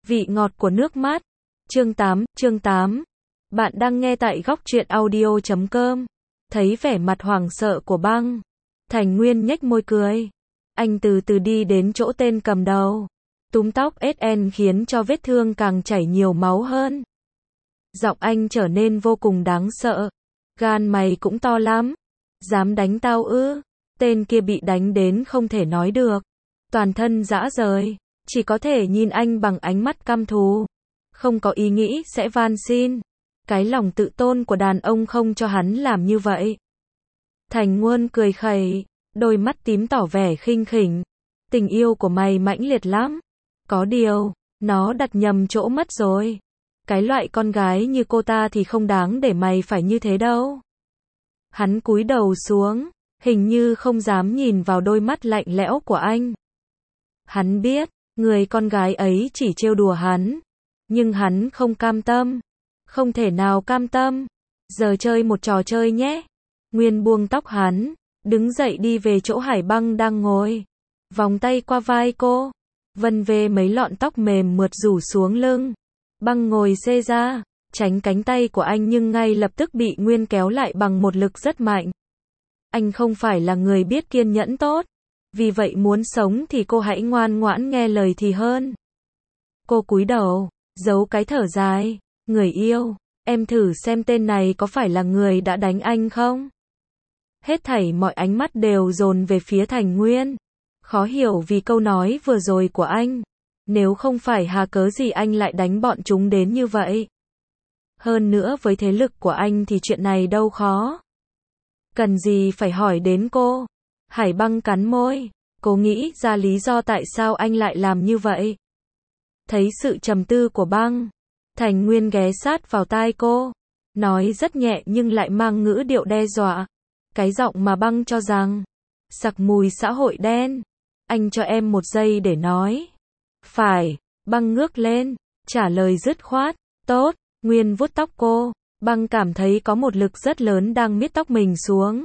Vị ngọt của nước mắt. Chương 8. Bạn đang nghe tại góc truyện audio.com. Thấy vẻ mặt hoảng sợ của Băng, Thành Nguyên nhếch môi cười. Anh từ từ đi đến chỗ tên cầm đầu, túm tóc SN khiến cho vết thương càng chảy nhiều máu hơn. Giọng anh trở nên vô cùng đáng sợ. Gan mày cũng to lắm. Dám đánh tao ư? Tên kia bị đánh đến không thể nói được. Toàn thân rã rời. Chỉ có thể nhìn anh bằng ánh mắt căm thù. Không có ý nghĩ sẽ van xin. Cái lòng tự tôn của đàn ông không cho hắn làm như vậy. Thành Nguyên cười khẩy, đôi mắt tím tỏ vẻ khinh khỉnh. Tình yêu của mày mãnh liệt lắm. Có điều, nó đặt nhầm chỗ mất rồi. Cái loại con gái như cô ta thì không đáng để mày phải như thế đâu. Hắn cúi đầu xuống, hình như không dám nhìn vào đôi mắt lạnh lẽo của anh. Hắn biết, người con gái ấy chỉ trêu đùa hắn. Nhưng hắn không cam tâm. Không thể nào cam tâm. Giờ chơi một trò chơi nhé. Nguyên buông tóc hắn, đứng dậy đi về chỗ Hải Băng đang ngồi. Vòng tay qua vai cô, vân về mấy lọn tóc mềm mượt rủ xuống lưng. Băng ngồi xê ra, tránh cánh tay của anh nhưng ngay lập tức bị Nguyên kéo lại bằng một lực rất mạnh. Anh không phải là người biết kiên nhẫn tốt. Vì vậy muốn sống thì cô hãy ngoan ngoãn nghe lời thì hơn. Cô cúi đầu, giấu cái thở dài. Người yêu, em thử xem tên này có phải là người đã đánh anh không? Hết thảy mọi ánh mắt đều dồn về phía Thành Nguyên. Khó hiểu vì câu nói vừa rồi của anh. Nếu không phải hà cớ gì anh lại đánh bọn chúng đến như vậy? Hơn nữa với thế lực của anh thì chuyện này đâu khó. Cần gì phải hỏi đến cô? Hải Băng cắn môi. Cô nghĩ ra lý do tại sao anh lại làm như vậy. Thấy sự trầm tư của Băng, Thành Nguyên ghé sát vào tai cô. Nói rất nhẹ nhưng lại mang ngữ điệu đe dọa. Cái giọng mà Băng cho rằng sặc mùi xã hội đen. Anh cho em một giây để nói. Phải. Băng ngước lên, trả lời dứt khoát. Tốt. Nguyên vuốt tóc cô. Băng cảm thấy có một lực rất lớn đang miết tóc mình xuống.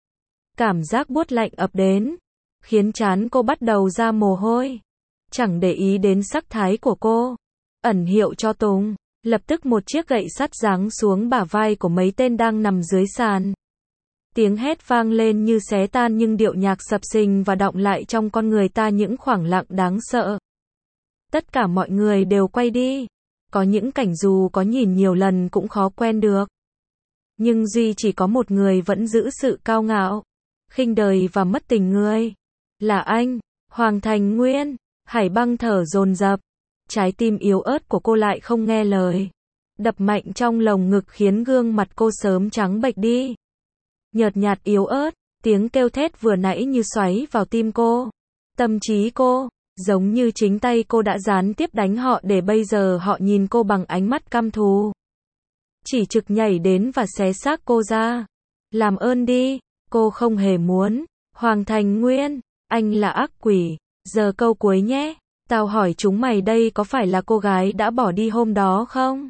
Cảm giác buốt lạnh ập đến, khiến trán cô bắt đầu ra mồ hôi. Chẳng để ý đến sắc thái của cô. Ẩn hiệu cho Tùng. Lập tức một chiếc gậy sắt giáng xuống bả vai của mấy tên đang nằm dưới sàn. Tiếng hét vang lên như xé tan nhưng điệu nhạc sập sình và đọng lại trong con người ta những khoảng lặng đáng sợ. Tất cả mọi người đều quay đi. Có những cảnh dù có nhìn nhiều lần cũng khó quen được. Nhưng duy chỉ có một người vẫn giữ sự cao ngạo, khinh đời và mất tình người. Là anh, Hoàng Thành Nguyên. Hải Băng thở dồn dập. Trái tim yếu ớt của cô lại không nghe lời. Đập mạnh trong lồng ngực khiến gương mặt cô sớm trắng bệch đi. Nhợt nhạt yếu ớt, tiếng kêu thét vừa nãy như xoáy vào tim cô. Tâm trí cô, giống như chính tay cô đã gián tiếp đánh họ để bây giờ họ nhìn cô bằng ánh mắt căm thù. Chỉ trực nhảy đến và xé xác cô ra. Làm ơn đi, cô không hề muốn. Hoàng Thành Nguyên, anh là ác quỷ. Giờ câu cuối nhé. Tao hỏi chúng mày đây có phải là cô gái đã bỏ đi hôm đó không?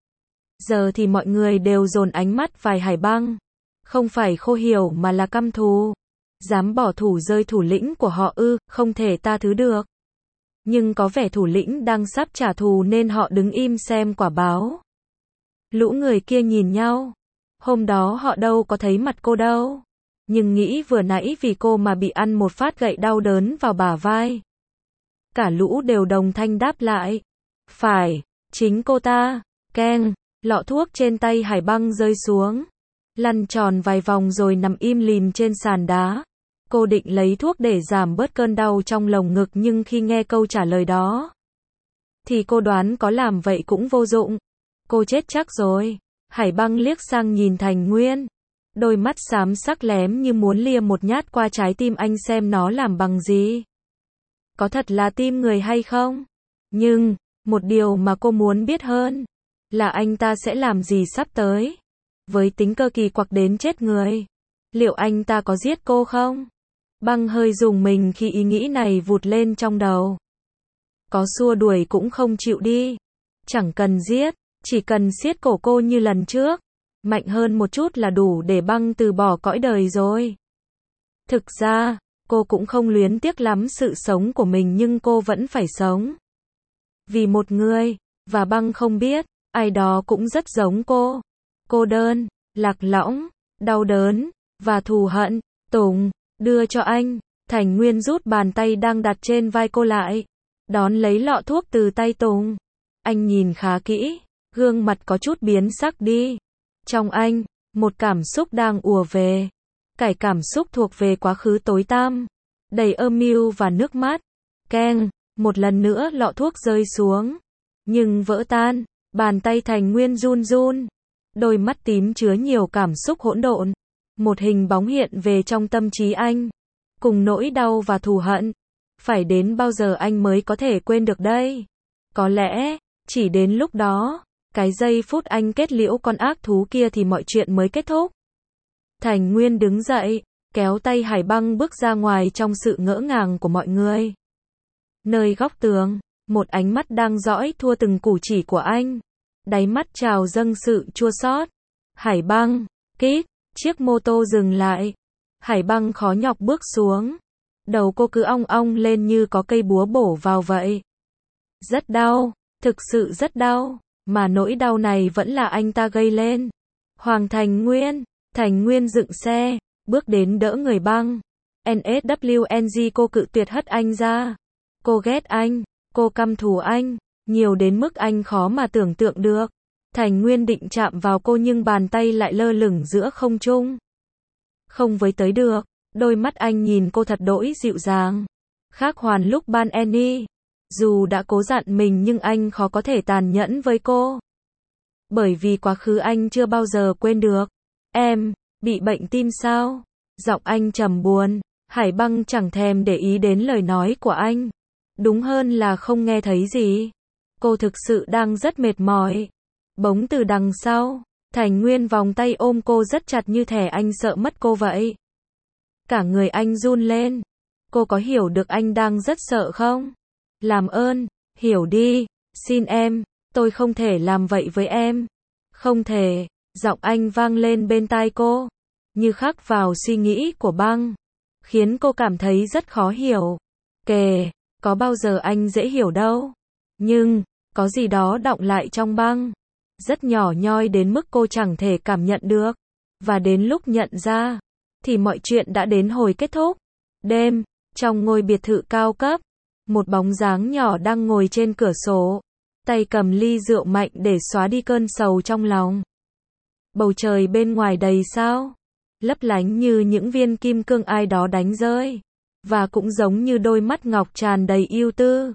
Giờ thì mọi người đều dồn ánh mắt vào Hải Băng. Không phải khô hiểu mà là căm thù. Dám bỏ thủ rơi thủ lĩnh của họ ư, không thể tha thứ được. Nhưng có vẻ thủ lĩnh đang sắp trả thù nên họ đứng im xem quả báo. Lũ người kia nhìn nhau. Hôm đó họ đâu có thấy mặt cô đâu. Nhưng nghĩ vừa nãy vì cô mà bị ăn một phát gậy đau đớn vào bả vai. Cả lũ đều đồng thanh đáp lại. Phải, chính cô ta. Keng, lọ thuốc trên tay Hải Băng rơi xuống. Lăn tròn vài vòng rồi nằm im lìm trên sàn đá. Cô định lấy thuốc để giảm bớt cơn đau trong lồng ngực nhưng khi nghe câu trả lời đó, thì cô đoán có làm vậy cũng vô dụng. Cô chết chắc rồi. Hải Băng liếc sang nhìn Thành Nguyên. Đôi mắt xám sắc lém như muốn lia một nhát qua trái tim anh xem nó làm bằng gì. Có thật là tim người hay không? Nhưng, một điều mà cô muốn biết hơn, là anh ta sẽ làm gì sắp tới. Với tính cơ kỳ quặc đến chết người, liệu anh ta có giết cô không? Băng hơi rùng mình khi ý nghĩ này vụt lên trong đầu. Có xua đuổi cũng không chịu đi. Chẳng cần giết, chỉ cần siết cổ cô như lần trước. Mạnh hơn một chút là đủ để Băng từ bỏ cõi đời rồi. Thực ra, cô cũng không luyến tiếc lắm sự sống của mình nhưng cô vẫn phải sống. Vì một người, và băng không biết, ai đó cũng rất giống cô. Cô đơn, lạc lõng, đau đớn, và thù hận. Tùng, đưa cho anh. Thành Nguyên rút bàn tay đang đặt trên vai cô lại. Đón lấy lọ thuốc từ tay Tùng. Anh nhìn khá kỹ, gương mặt có chút biến sắc đi. Trong anh, một cảm xúc đang ùa về. Cái cảm xúc thuộc về quá khứ tối tăm, đầy âm mưu và nước mắt. Keng, một lần nữa lọ thuốc rơi xuống, nhưng vỡ tan. Bàn tay Thành Nguyên run run. Đôi mắt tím chứa nhiều cảm xúc hỗn độn. Một hình bóng hiện về trong tâm trí anh, cùng nỗi đau và thù hận. Phải đến bao giờ anh mới có thể quên được đây? Có lẽ, chỉ đến lúc đó, cái giây phút anh kết liễu con ác thú kia thì mọi chuyện mới kết thúc. Thành Nguyên đứng dậy, kéo tay Hải Băng bước ra ngoài trong sự ngỡ ngàng của mọi người. Nơi góc tường, một ánh mắt đang dõi thua từng cử chỉ của anh. Đáy mắt trào dâng sự chua xót. Hải Băng, kít, chiếc mô tô dừng lại. Hải Băng khó nhọc bước xuống. Đầu cô cứ ong ong lên như có cây búa bổ vào vậy. Rất đau, thực sự rất đau, mà nỗi đau này vẫn là anh ta gây lên. Hoàng Thành Nguyên dựng xe, bước đến đỡ người Băng. NSWNG, cô cự tuyệt hất anh ra. Cô ghét anh, cô căm thù anh, nhiều đến mức anh khó mà tưởng tượng được. Thành Nguyên định chạm vào cô nhưng bàn tay lại lơ lửng giữa không trung. Không với tới được, đôi mắt anh nhìn cô thật đỗi dịu dàng. Khác hoàn lúc ban Annie. Dù đã cố dặn mình nhưng anh khó có thể tàn nhẫn với cô. Bởi vì quá khứ anh chưa bao giờ quên được. Em, bị bệnh tim sao? Giọng anh trầm buồn. Hải Băng chẳng thèm để ý đến lời nói của anh. Đúng hơn là không nghe thấy gì. Cô thực sự đang rất mệt mỏi. Bỗng từ đằng sau, Thành Nguyên vòng tay ôm cô rất chặt như thể anh sợ mất cô vậy. Cả người anh run lên. Cô có hiểu được anh đang rất sợ không? Làm ơn, hiểu đi, xin em, tôi không thể làm vậy với em. Không thể, giọng anh vang lên bên tai cô, như khắc vào suy nghĩ của Băng, khiến cô cảm thấy rất khó hiểu. Có bao giờ anh dễ hiểu đâu. Nhưng, có gì đó đọng lại trong Băng. Rất nhỏ nhoi đến mức cô chẳng thể cảm nhận được. Và đến lúc nhận ra, thì mọi chuyện đã đến hồi kết thúc. Đêm, trong ngôi biệt thự cao cấp, một bóng dáng nhỏ đang ngồi trên cửa sổ, tay cầm ly rượu mạnh để xóa đi cơn sầu trong lòng. Bầu trời bên ngoài đầy sao, lấp lánh như những viên kim cương ai đó đánh rơi, và cũng giống như đôi mắt ngọc tràn đầy ưu tư.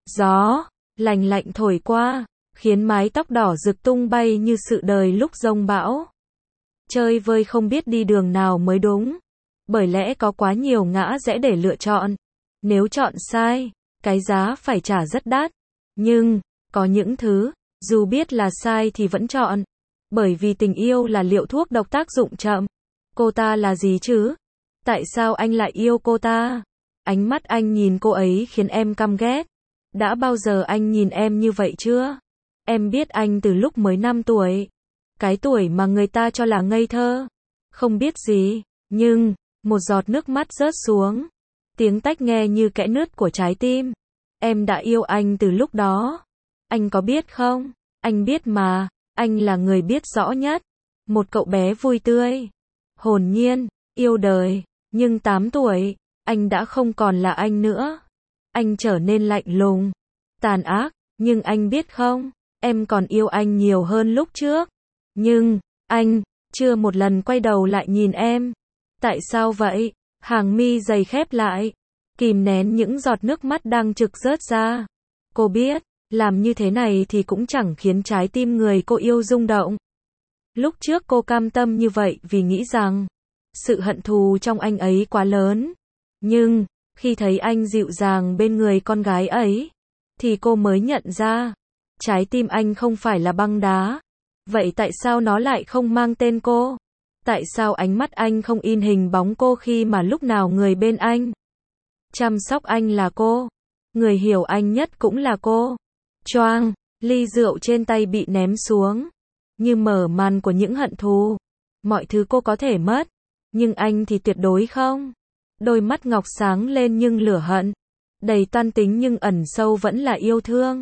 Gió lành lạnh thổi qua, khiến mái tóc đỏ rực tung bay như sự đời lúc giông bão. Chơi vơi không biết đi đường nào mới đúng, bởi lẽ có quá nhiều ngã rẽ để lựa chọn. Nếu chọn sai, cái giá phải trả rất đắt. Nhưng, có những thứ, dù biết là sai thì vẫn chọn. Bởi vì tình yêu là liệu thuốc độc tác dụng chậm. Cô ta là gì chứ? Tại sao anh lại yêu cô ta? Ánh mắt anh nhìn cô ấy khiến em căm ghét. Đã bao giờ anh nhìn em như vậy chưa? Em biết anh từ lúc mới 5 tuổi. Cái tuổi mà người ta cho là ngây thơ. Không biết gì. Nhưng, một giọt nước mắt rớt xuống. Tiếng tách nghe như kẽ nứt của trái tim. Em đã yêu anh từ lúc đó. Anh có biết không? Anh biết mà. Anh là người biết rõ nhất. Một cậu bé vui tươi, hồn nhiên, yêu đời. Nhưng 8 tuổi, anh đã không còn là anh nữa. Anh trở nên lạnh lùng, tàn ác. Nhưng anh biết không, em còn yêu anh nhiều hơn lúc trước. Nhưng, anh chưa một lần quay đầu lại nhìn em. Tại sao vậy? Hàng mi dày khép lại, kìm nén những giọt nước mắt đang trực rớt ra. Cô biết, làm như thế này thì cũng chẳng khiến trái tim người cô yêu rung động. Lúc trước cô cam tâm như vậy vì nghĩ rằng sự hận thù trong anh ấy quá lớn. Nhưng, khi thấy anh dịu dàng bên người con gái ấy, thì cô mới nhận ra, trái tim anh không phải là băng đá. Vậy tại sao nó lại không mang tên cô? Tại sao ánh mắt anh không in hình bóng cô khi mà lúc nào người bên anh chăm sóc anh là cô? Người hiểu anh nhất cũng là cô. Choang, ly rượu trên tay bị ném xuống, như mở màn của những hận thù. Mọi thứ cô có thể mất, nhưng anh thì tuyệt đối không. Đôi mắt ngọc sáng lên nhưng lửa hận, đầy toan tính nhưng ẩn sâu vẫn là yêu thương.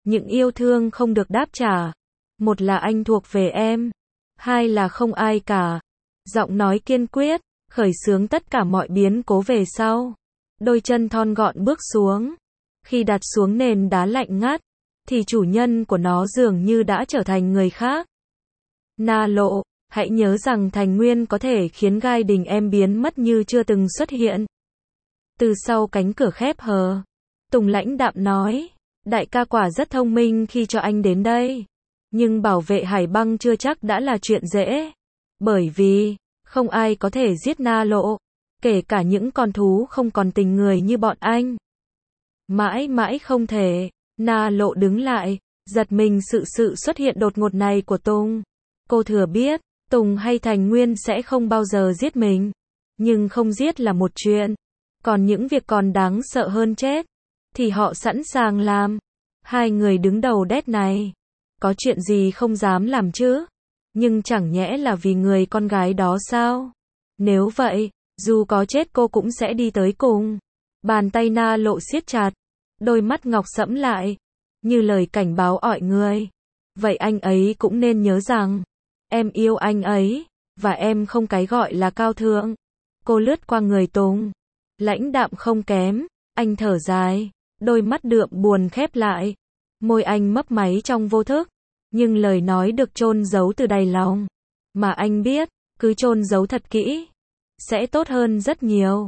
Những yêu thương không được đáp trả. Một là anh thuộc về em. Hai là không ai cả. Giọng nói kiên quyết, khởi xướng tất cả mọi biến cố về sau. Đôi chân thon gọn bước xuống. Khi đặt xuống nền đá lạnh ngắt, thì chủ nhân của nó dường như đã trở thành người khác. Na Lộ, hãy nhớ rằng Thành Nguyên có thể khiến gai đình em biến mất như chưa từng xuất hiện. Từ sau cánh cửa khép hờ, Tùng lãnh đạm nói, đại ca quả rất thông minh khi cho anh đến đây. Nhưng bảo vệ Hải Băng chưa chắc đã là chuyện dễ. Bởi vì, không ai có thể giết Na Lộ, kể cả những con thú không còn tình người như bọn anh. Mãi mãi không thể. Na Lộ đứng lại, giật mình sự xuất hiện đột ngột này của Tùng. Cô thừa biết, Tùng hay Thành Nguyên sẽ không bao giờ giết mình. Nhưng không giết là một chuyện. Còn những việc còn đáng sợ hơn chết, thì họ sẵn sàng làm. Hai người đứng đầu đét này, có chuyện gì không dám làm chứ? Nhưng chẳng nhẽ là vì người con gái đó sao? Nếu vậy, dù có chết cô cũng sẽ đi tới cùng. Bàn tay Na Lộ siết chặt, đôi mắt ngọc sẫm lại, như lời cảnh báo mọi người. Vậy anh ấy cũng nên nhớ rằng, em yêu anh ấy, và em không cái gọi là cao thượng. Cô lướt qua người Tùng, lãnh đạm không kém, anh thở dài, đôi mắt đượm buồn khép lại. Môi anh mấp máy trong vô thức, nhưng lời nói được chôn giấu từ đáy lòng. Mà anh biết, cứ chôn giấu thật kỹ, sẽ tốt hơn rất nhiều.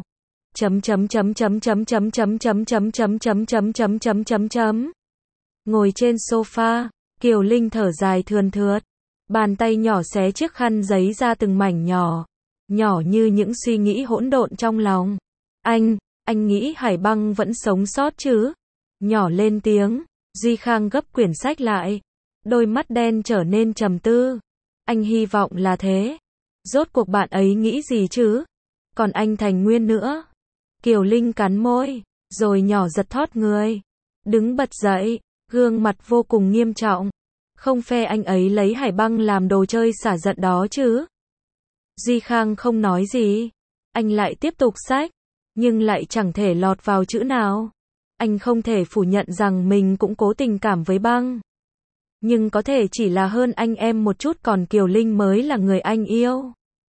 Ngồi trên sofa, Kiều Linh thở dài thườn thượt, bàn tay nhỏ xé chiếc khăn giấy ra từng mảnh nhỏ, nhỏ như những suy nghĩ hỗn độn trong lòng. Anh nghĩ Hải Băng vẫn sống sót chứ? Nhỏ lên tiếng, Duy Khang gấp quyển sách lại, đôi mắt đen trở nên trầm tư. Anh hy vọng là thế. Rốt cuộc bạn ấy nghĩ gì chứ? Còn anh Thành Nguyên nữa. Kiều Linh cắn môi, rồi nhỏ giật thót người, đứng bật dậy, gương mặt vô cùng nghiêm trọng. Không phe anh ấy lấy Hải Băng làm đồ chơi xả giận đó chứ? Duy Khang không nói gì. Anh lại tiếp tục xách, nhưng lại chẳng thể lọt vào chữ nào. Anh không thể phủ nhận rằng mình cũng cố tình cảm với Băng. Nhưng có thể chỉ là hơn anh em một chút, còn Kiều Linh mới là người anh yêu.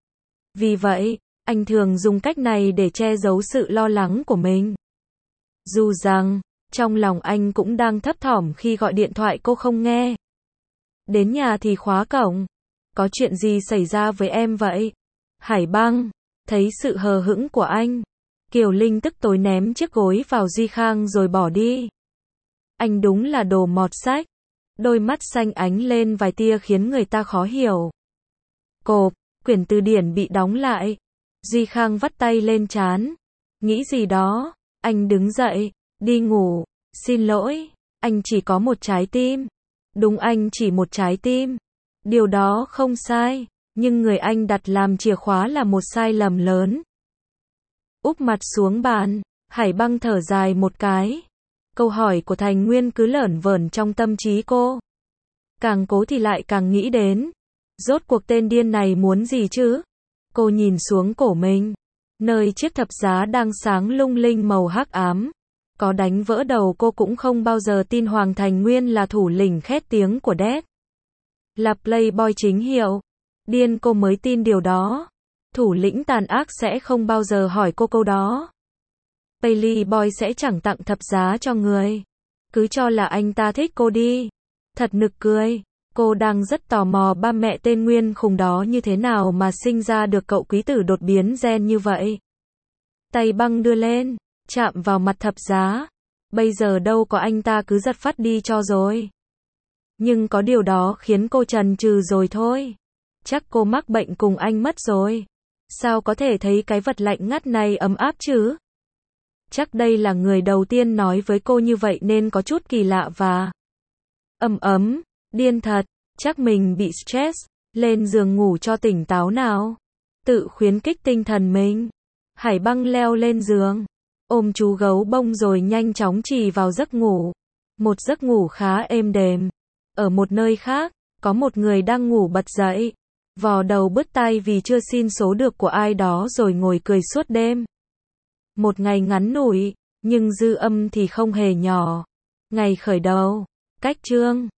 Vì vậy, anh thường dùng cách này để che giấu sự lo lắng của mình. Dù rằng, trong lòng anh cũng đang thấp thỏm khi gọi điện thoại cô không nghe. Đến nhà thì khóa cổng. Có chuyện gì xảy ra với em vậy? Hải Băng, thấy sự hờ hững của anh, Kiều Linh tức tối ném chiếc gối vào Duy Khang rồi bỏ đi. Anh đúng là đồ mọt sách. Đôi mắt xanh ánh lên vài tia khiến người ta khó hiểu. Cộp, quyển từ điển bị đóng lại. Duy Khang vắt tay lên trán. Nghĩ gì đó, anh đứng dậy, đi ngủ. Xin lỗi, anh chỉ có một trái tim. Đúng, anh chỉ một trái tim. Điều đó không sai, nhưng người anh đặt làm chìa khóa là một sai lầm lớn. Úp mặt xuống bàn, Hải Băng thở dài một cái. Câu hỏi của Thành Nguyên cứ lởn vởn trong tâm trí cô. Càng cố thì lại càng nghĩ đến. Rốt cuộc tên điên này muốn gì chứ? Cô nhìn xuống cổ mình, nơi chiếc thập giá đang sáng lung linh màu hắc ám. Có đánh vỡ đầu cô cũng không bao giờ tin Hoàng Thành Nguyên là thủ lĩnh khét tiếng của Death. Là playboy chính hiệu. Điên cô mới tin điều đó. Thủ lĩnh tàn ác sẽ không bao giờ hỏi cô câu đó. Playboy sẽ chẳng tặng thập giá cho người. Cứ cho là anh ta thích cô đi. Thật nực cười. Cô đang rất tò mò ba mẹ tên Nguyên khùng đó như thế nào mà sinh ra được cậu quý tử đột biến gen như vậy. Tay Băng đưa lên, chạm vào mặt thập giá. Bây giờ đâu có, anh ta cứ giật phát đi cho rồi. Nhưng có điều đó khiến cô chần chừ rồi thôi. Chắc cô mắc bệnh cùng anh mất rồi. Sao có thể thấy cái vật lạnh ngắt này ấm áp chứ? Chắc đây là người đầu tiên nói với cô như vậy nên có chút kỳ lạ và ấm. Điên thật, chắc mình bị stress. Lên giường ngủ cho tỉnh táo nào. Tự khuyến khích tinh thần mình. Hải Băng leo lên giường, ôm chú gấu bông rồi nhanh chóng chìm vào giấc ngủ. Một giấc ngủ khá êm đềm. Ở một nơi khác, có một người đang ngủ bật dậy, vò đầu bứt tai vì chưa xin số được của ai đó rồi ngồi cười suốt đêm. Một ngày ngắn ngủi, nhưng dư âm thì không hề nhỏ. Ngày khởi đầu, Cách chương